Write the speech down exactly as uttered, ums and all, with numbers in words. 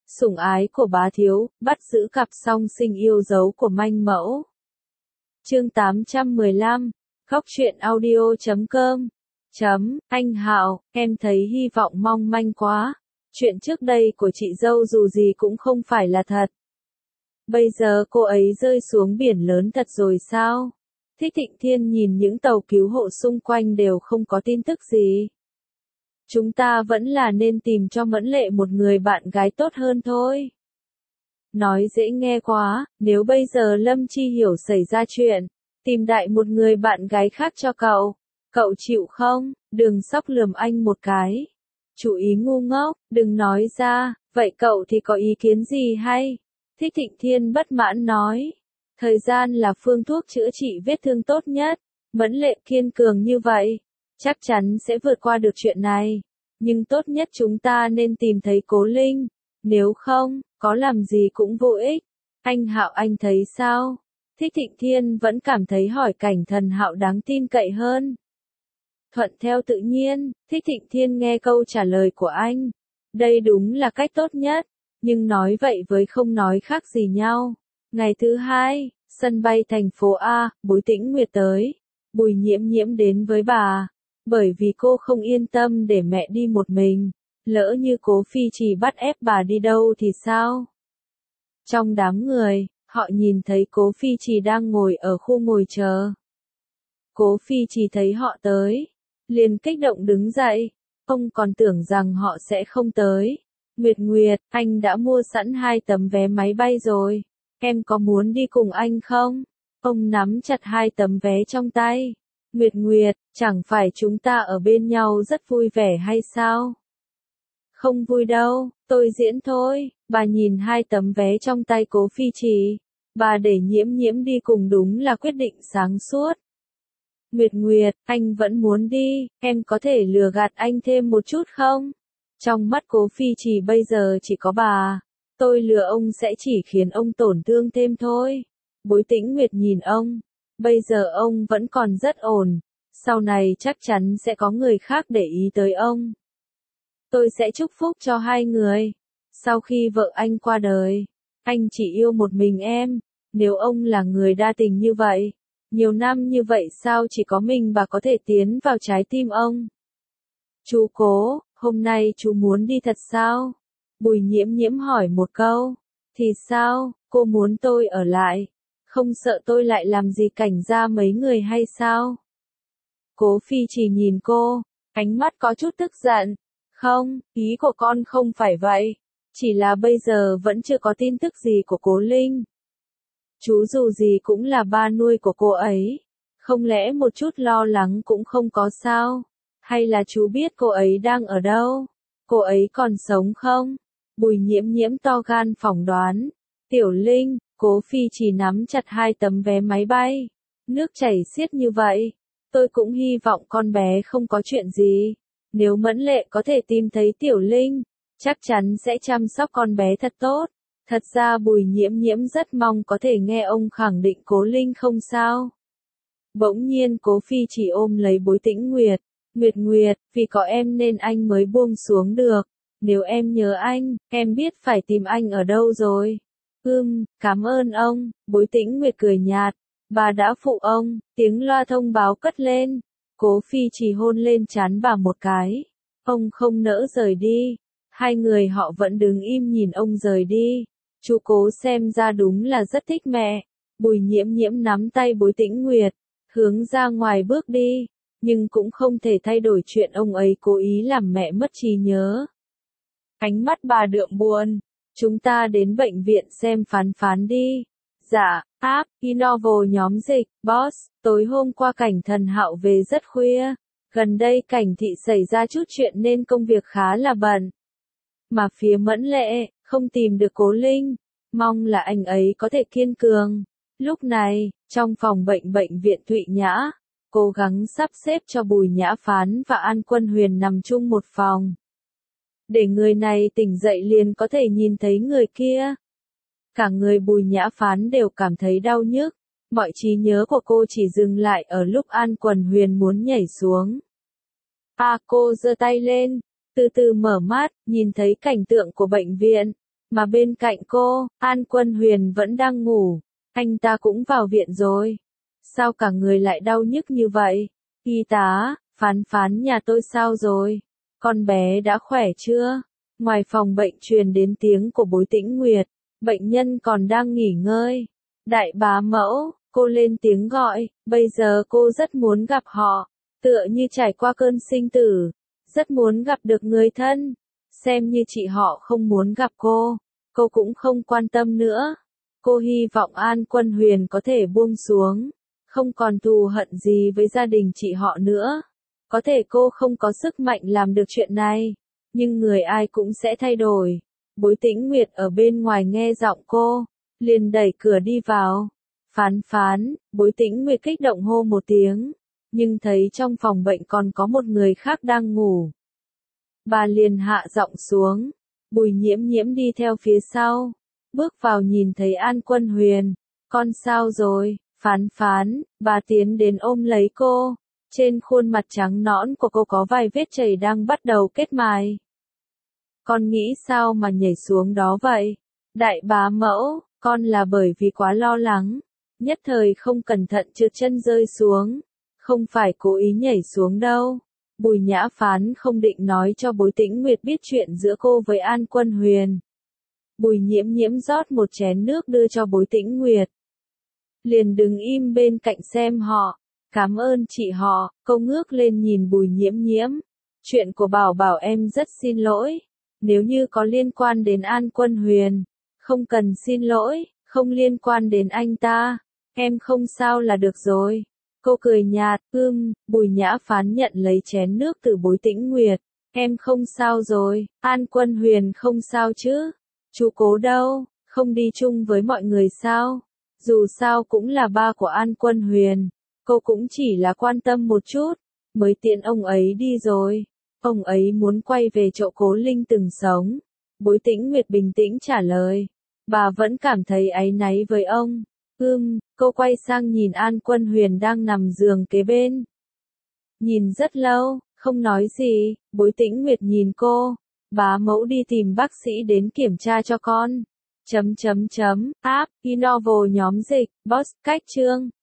sủng ái của bá thiếu, bắt giữ cặp song sinh yêu dấu của manh mẫu. Chương tám trăm mười lăm, Góc truyện audio chấm com. Chấm, anh Hạo, em thấy hy vọng mong manh quá. Chuyện trước đây của chị dâu dù gì cũng không phải là thật. Bây giờ cô ấy rơi xuống biển lớn thật rồi sao? Thích Thịnh Thiên nhìn những tàu cứu hộ xung quanh đều không có tin tức gì. Chúng ta vẫn là nên tìm cho Mẫn Lệ một người bạn gái tốt hơn thôi. Nói dễ nghe quá, nếu bây giờ Lâm Chi Hiểu xảy ra chuyện, tìm đại một người bạn gái khác cho cậu, cậu chịu không? Đường Sóc lườm anh một cái. Chú ý ngu ngốc, đừng nói ra, vậy cậu thì có ý kiến gì hay? Thích Thịnh Thiên bất mãn nói. Thời gian là phương thuốc chữa trị vết thương tốt nhất, Mẫn Lệ kiên cường như vậy, chắc chắn sẽ vượt qua được chuyện này. Nhưng tốt nhất chúng ta nên tìm thấy Cố Linh, nếu không, có làm gì cũng vô ích. Anh Hạo anh thấy sao? Thích Thịnh Thiên vẫn cảm thấy hỏi Cảnh Thần Hạo đáng tin cậy hơn. Thuận theo tự nhiên, Thích Thịnh Thiên nghe câu trả lời của anh. Đây đúng là cách tốt nhất, nhưng nói vậy với không nói khác gì nhau. Ngày thứ hai, sân bay thành phố A, Bối Tĩnh Nguyệt tới. Bùi Nhiễm Nhiễm đến với bà, bởi vì cô không yên tâm để mẹ đi một mình. Lỡ như Cố Phi Trì bắt ép bà đi đâu thì sao? Trong đám người, họ nhìn thấy Cố Phi Trì đang ngồi ở khu ngồi chờ. Cố Phi Trì thấy họ tới, liền kích động đứng dậy. Ông còn tưởng rằng họ sẽ không tới. Nguyệt Nguyệt, anh đã mua sẵn hai tấm vé máy bay rồi. Em có muốn đi cùng anh không? Ông nắm chặt hai tấm vé trong tay. Nguyệt Nguyệt, chẳng phải chúng ta ở bên nhau rất vui vẻ hay sao? Không vui đâu, tôi diễn thôi. Bà nhìn hai tấm vé trong tay Cố Phi Trì. Bà để Nhiễm Nhiễm đi cùng đúng là quyết định sáng suốt. Nguyệt Nguyệt, anh vẫn muốn đi, em có thể lừa gạt anh thêm một chút không? Trong mắt Cố Phi Trì bây giờ chỉ có bà. Tôi lừa ông sẽ chỉ khiến ông tổn thương thêm thôi. Bối Tĩnh Nguyệt nhìn ông. Bây giờ ông vẫn còn rất ổn. Sau này chắc chắn sẽ có người khác để ý tới ông. Tôi sẽ chúc phúc cho hai người. Sau khi vợ anh qua đời, anh chỉ yêu một mình em. Nếu ông là người đa tình như vậy, nhiều năm như vậy sao chỉ có mình bà có thể tiến vào trái tim ông? Chú Cố, hôm nay chú muốn đi thật sao? Bùi Nhiễm Nhiễm hỏi một câu. Thì sao, cô muốn tôi ở lại? Không sợ tôi lại làm gì cảnh ra mấy người hay sao? Cố Phi Trì nhìn cô, ánh mắt có chút tức giận. Không, ý của con không phải vậy. Chỉ là bây giờ vẫn chưa có tin tức gì của Cố Linh. Chú dù gì cũng là ba nuôi của cô ấy. Không lẽ một chút lo lắng cũng không có sao? Hay là chú biết cô ấy đang ở đâu? Cô ấy còn sống không? Bùi Nhiễm Nhiễm to gan phỏng đoán. Tiểu Linh, Cố Phi Trì nắm chặt hai tấm vé máy bay. Nước chảy xiết như vậy. Tôi cũng hy vọng con bé không có chuyện gì. Nếu Mẫn Lệ có thể tìm thấy Tiểu Linh, chắc chắn sẽ chăm sóc con bé thật tốt. Thật ra Bùi Nhiễm Nhiễm rất mong có thể nghe ông khẳng định Cố Linh không sao. Bỗng nhiên Cố Phi Trì ôm lấy Bối Tĩnh Nguyệt. Nguyệt Nguyệt, vì có em nên anh mới buông xuống được. Nếu em nhớ anh, em biết phải tìm anh ở đâu rồi. Ừm, cảm ơn ông. Bối Tĩnh Nguyệt cười nhạt. Bà đã phụ ông. Tiếng loa thông báo cất lên. Cố Phi Trì hôn lên trán bà một cái. Ông không nỡ rời đi. Hai người họ vẫn đứng im nhìn ông rời đi. Chú Cố xem ra đúng là rất thích mẹ. Bùi Nhiễm Nhiễm nắm tay Bối Tĩnh Nguyệt, hướng ra ngoài bước đi. Nhưng cũng không thể thay đổi chuyện ông ấy cố ý làm mẹ mất trí nhớ. Ánh mắt bà đượm buồn. Chúng ta đến bệnh viện xem Phán Phán đi. Dạ, áp, Innovo nhóm dịch, boss, tối hôm qua Cảnh Thần Hạo về rất khuya. Gần đây Cảnh thị xảy ra chút chuyện nên công việc khá là bận. Mà phía Mẫn Lệ, không tìm được Cố Linh. Mong là anh ấy có thể kiên cường. Lúc này, trong phòng bệnh bệnh viện Thụy Nhã, cố gắng sắp xếp cho Bùi Nhã Phán và An Quân Huyền nằm chung một phòng. Để người này tỉnh dậy liền có thể nhìn thấy người kia. Cả người Bùi Nhã Phán đều cảm thấy đau nhức. Mọi trí nhớ của cô chỉ dừng lại ở lúc An Quân Huyền muốn nhảy xuống. À, cô giơ tay lên, từ từ mở mắt, nhìn thấy cảnh tượng của bệnh viện. Mà bên cạnh cô, An Quân Huyền vẫn đang ngủ. Anh ta cũng vào viện rồi. Sao cả người lại đau nhức như vậy? Y tá, Phán Phán nhà tôi sao rồi? Con bé đã khỏe chưa? Ngoài phòng bệnh truyền đến tiếng của Bối Tĩnh Nguyệt. Bệnh nhân còn đang nghỉ ngơi. Đại bá mẫu, cô lên tiếng gọi. Bây giờ cô rất muốn gặp họ. Tựa như trải qua cơn sinh tử. Rất muốn gặp được người thân. Xem như chị họ không muốn gặp cô. Cô cũng không quan tâm nữa. Cô hy vọng An Quân Huyền có thể buông xuống. Không còn thù hận gì với gia đình chị họ nữa. Có thể cô không có sức mạnh làm được chuyện này. Nhưng người ai cũng sẽ thay đổi. Bối Tĩnh Nguyệt ở bên ngoài nghe giọng cô. Liền đẩy cửa đi vào. Phán Phán, Bối Tĩnh Nguyệt kích động hô một tiếng. Nhưng thấy trong phòng bệnh còn có một người khác đang ngủ. Bà liền hạ giọng xuống. Bùi Nhiễm Nhiễm đi theo phía sau. Bước vào nhìn thấy An Quân Huyền. Con sao rồi? Phán Phán, bà tiến đến ôm lấy cô. Trên khuôn mặt trắng nõn của cô có vài vết chảy đang bắt đầu kết mài. Con nghĩ sao mà nhảy xuống đó vậy? Đại bá mẫu, con là bởi vì quá lo lắng. Nhất thời không cẩn thận trượt chân rơi xuống. Không phải cố ý nhảy xuống đâu. Bùi Nhã Phán không định nói cho Bối Tĩnh Nguyệt biết chuyện giữa cô với An Quân Huyền. Bùi Nhiễm Nhiễm rót một chén nước đưa cho Bối Tĩnh Nguyệt. Liền đứng im bên cạnh xem họ. Cảm ơn chị họ, cô ngước lên nhìn Bùi Nhiễm Nhiễm. Chuyện của Bảo Bảo em rất xin lỗi. Nếu như có liên quan đến An Quân Huyền, không cần xin lỗi, không liên quan đến anh ta. Em không sao là được rồi. Cô cười nhạt, ưm, Bùi Nhã Phán nhận lấy chén nước từ Bối Tĩnh Nguyệt. Em không sao rồi, An Quân Huyền không sao chứ? Chú Cố đâu, không đi chung với mọi người sao? Dù sao cũng là ba của An Quân Huyền. Cô cũng chỉ là quan tâm một chút, mới tiện ông ấy đi rồi. Ông ấy muốn quay về chỗ Cố Linh từng sống. Bối Tĩnh Nguyệt bình tĩnh trả lời. Bà vẫn cảm thấy áy náy với ông. Ưm, cô quay sang nhìn An Quân Huyền đang nằm giường kế bên. Nhìn rất lâu, không nói gì, Bối Tĩnh Nguyệt nhìn cô. Bá mẫu đi tìm bác sĩ đến kiểm tra cho con. Chấm chấm chấm, app, Inovo nhóm dịch, boss, cách chương.